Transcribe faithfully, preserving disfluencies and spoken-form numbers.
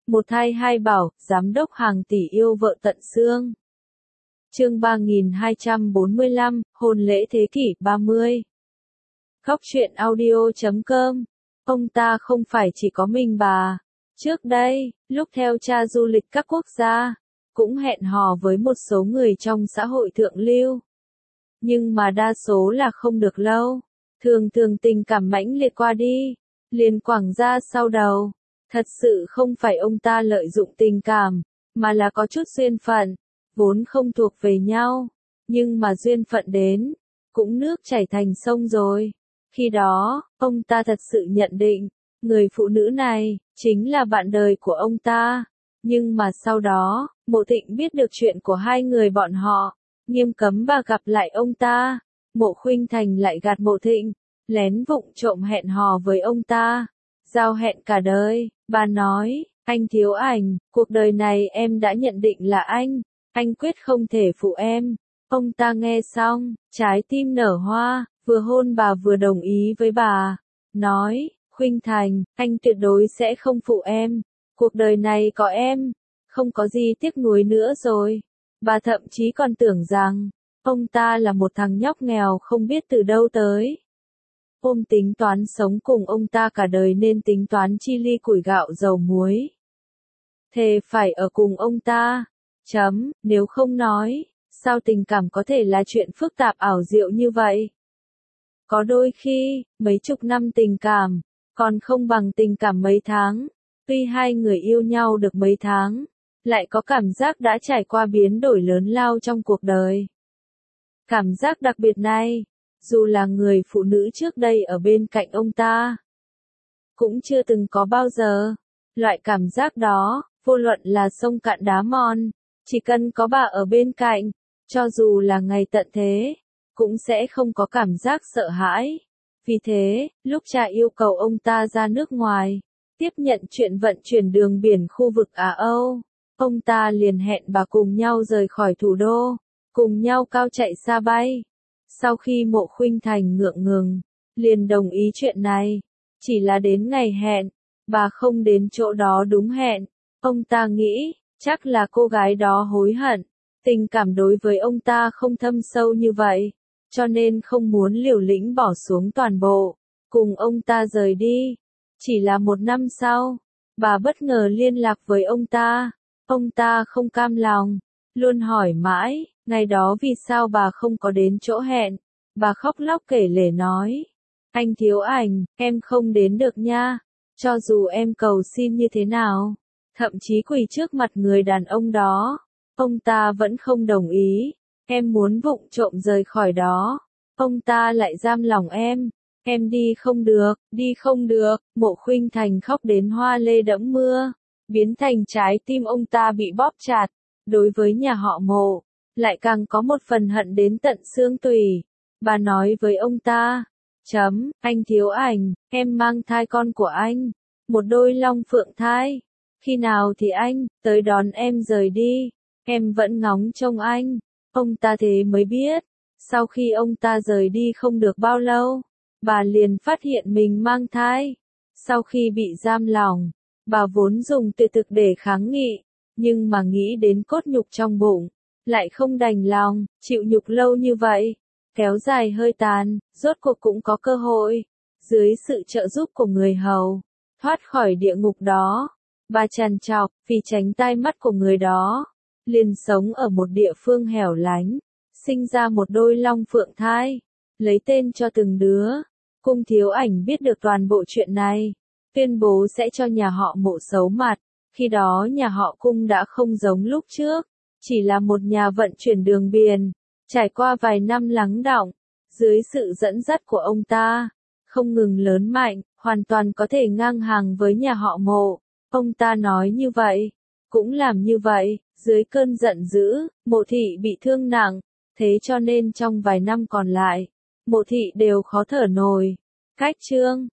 Một thai hai bảo, giám đốc hàng tỷ yêu vợ tận xương. Chương ba nghìn hai trăm bốn mươi lăm, hôn lễ thế kỷ ba mươi. Góc truyện audio chấm com. Ông ta không phải chỉ có mình bà. Trước đây, lúc theo cha du lịch các quốc gia, cũng hẹn hò với một số người trong xã hội thượng lưu. Nhưng mà đa số là không được lâu. Thường thường tình cảm mãnh liệt qua đi, liền quẳng ra sau đầu. Thật sự không phải ông ta lợi dụng tình cảm, mà là có chút duyên phận, vốn không thuộc về nhau. Nhưng mà duyên phận đến, cũng nước chảy thành sông rồi. Khi đó, ông ta thật sự nhận định, người phụ nữ này, chính là bạn đời của ông ta. Nhưng mà sau đó, Mộ Thịnh biết được chuyện của hai người bọn họ, nghiêm cấm bà gặp lại ông ta. Mộ Khuynh Thành lại gạt Mộ Thịnh, lén vụng trộm hẹn hò với ông ta. Giao hẹn cả đời, bà nói, anh Thiếu Ảnh, cuộc đời này em đã nhận định là anh, anh quyết không thể phụ em. Ông ta nghe xong, trái tim nở hoa, vừa hôn bà vừa đồng ý với bà. Nói, Khuynh Thành, anh tuyệt đối sẽ không phụ em. Cuộc đời này có em, không có gì tiếc nuối nữa rồi. Bà thậm chí còn tưởng rằng, ông ta là một thằng nhóc nghèo không biết từ đâu tới. Ôm tính toán sống cùng ông ta cả đời nên tính toán chi ly củi gạo dầu muối. Thề phải ở cùng ông ta. Chấm, nếu không nói, sao tình cảm có thể là chuyện phức tạp ảo diệu như vậy? Có đôi khi, mấy chục năm tình cảm, còn không bằng tình cảm mấy tháng. Tuy hai người yêu nhau được mấy tháng, lại có cảm giác đã trải qua biến đổi lớn lao trong cuộc đời. Cảm giác đặc biệt này, dù là người phụ nữ trước đây ở bên cạnh ông ta, cũng chưa từng có bao giờ. Loại cảm giác đó, vô luận là sông cạn đá mòn, chỉ cần có bà ở bên cạnh, cho dù là ngày tận thế, cũng sẽ không có cảm giác sợ hãi. Vì thế, lúc cha yêu cầu ông ta ra nước ngoài, tiếp nhận chuyện vận chuyển đường biển khu vực Á Âu, ông ta liền hẹn bà cùng nhau rời khỏi thủ đô, cùng nhau cao chạy xa bay. Sau khi Mộ Khuynh Thành ngượng ngùng, liền đồng ý chuyện này. Chỉ là đến ngày hẹn, bà không đến chỗ đó đúng hẹn. Ông ta nghĩ, chắc là cô gái đó hối hận. Tình cảm đối với ông ta không thâm sâu như vậy, cho nên không muốn liều lĩnh bỏ xuống toàn bộ, cùng ông ta rời đi. Chỉ là một năm sau, bà bất ngờ liên lạc với ông ta. Ông ta không cam lòng, luôn hỏi mãi, ngày đó vì sao bà không có đến chỗ hẹn. Bà khóc lóc kể lể nói, anh Thiếu Ảnh, em không đến được nha. Cho dù em cầu xin như thế nào, thậm chí quỳ trước mặt người đàn ông đó, ông ta vẫn không đồng ý. Em muốn vụng trộm rời khỏi đó, ông ta lại giam lòng em. Em đi không được, đi không được. Mộ Khuynh Thành khóc đến hoa lê đẫm mưa, biến thành trái tim ông ta bị bóp chặt. Đối với nhà họ Mộ, lại càng có một phần hận đến tận xương tủy. Bà nói với ông ta, chấm, anh Thiếu Ảnh, em mang thai con của anh, một đôi long phượng thai. Khi nào thì anh tới đón em rời đi, em vẫn ngóng trông anh. Ông ta thế mới biết, sau khi ông ta rời đi không được bao lâu, bà liền phát hiện mình mang thai. Sau khi bị giam lỏng, bà vốn dùng tuyệt thực để kháng nghị, nhưng mà nghĩ đến cốt nhục trong bụng, lại không đành lòng, chịu nhục lâu như vậy, kéo dài hơi tàn, rốt cuộc cũng có cơ hội, dưới sự trợ giúp của người hầu, thoát khỏi địa ngục đó. Bà trằn trọc, vì tránh tai mắt của người đó, liền sống ở một địa phương hẻo lánh, sinh ra một đôi long phượng thai, lấy tên cho từng đứa. Cung Thiếu Ảnh biết được toàn bộ chuyện này, tuyên bố sẽ cho nhà họ Mộ xấu mặt. Khi đó nhà họ Cung đã không giống lúc trước, chỉ là một nhà vận chuyển đường biển. Trải qua vài năm lắng đọng, dưới sự dẫn dắt của ông ta, không ngừng lớn mạnh, hoàn toàn có thể ngang hàng với nhà họ Mộ. Ông ta nói như vậy, cũng làm như vậy. Dưới cơn giận dữ, Mộ Thị bị thương nặng, thế cho nên trong vài năm còn lại, Mộ Thị đều khó thở nổi. Cách chương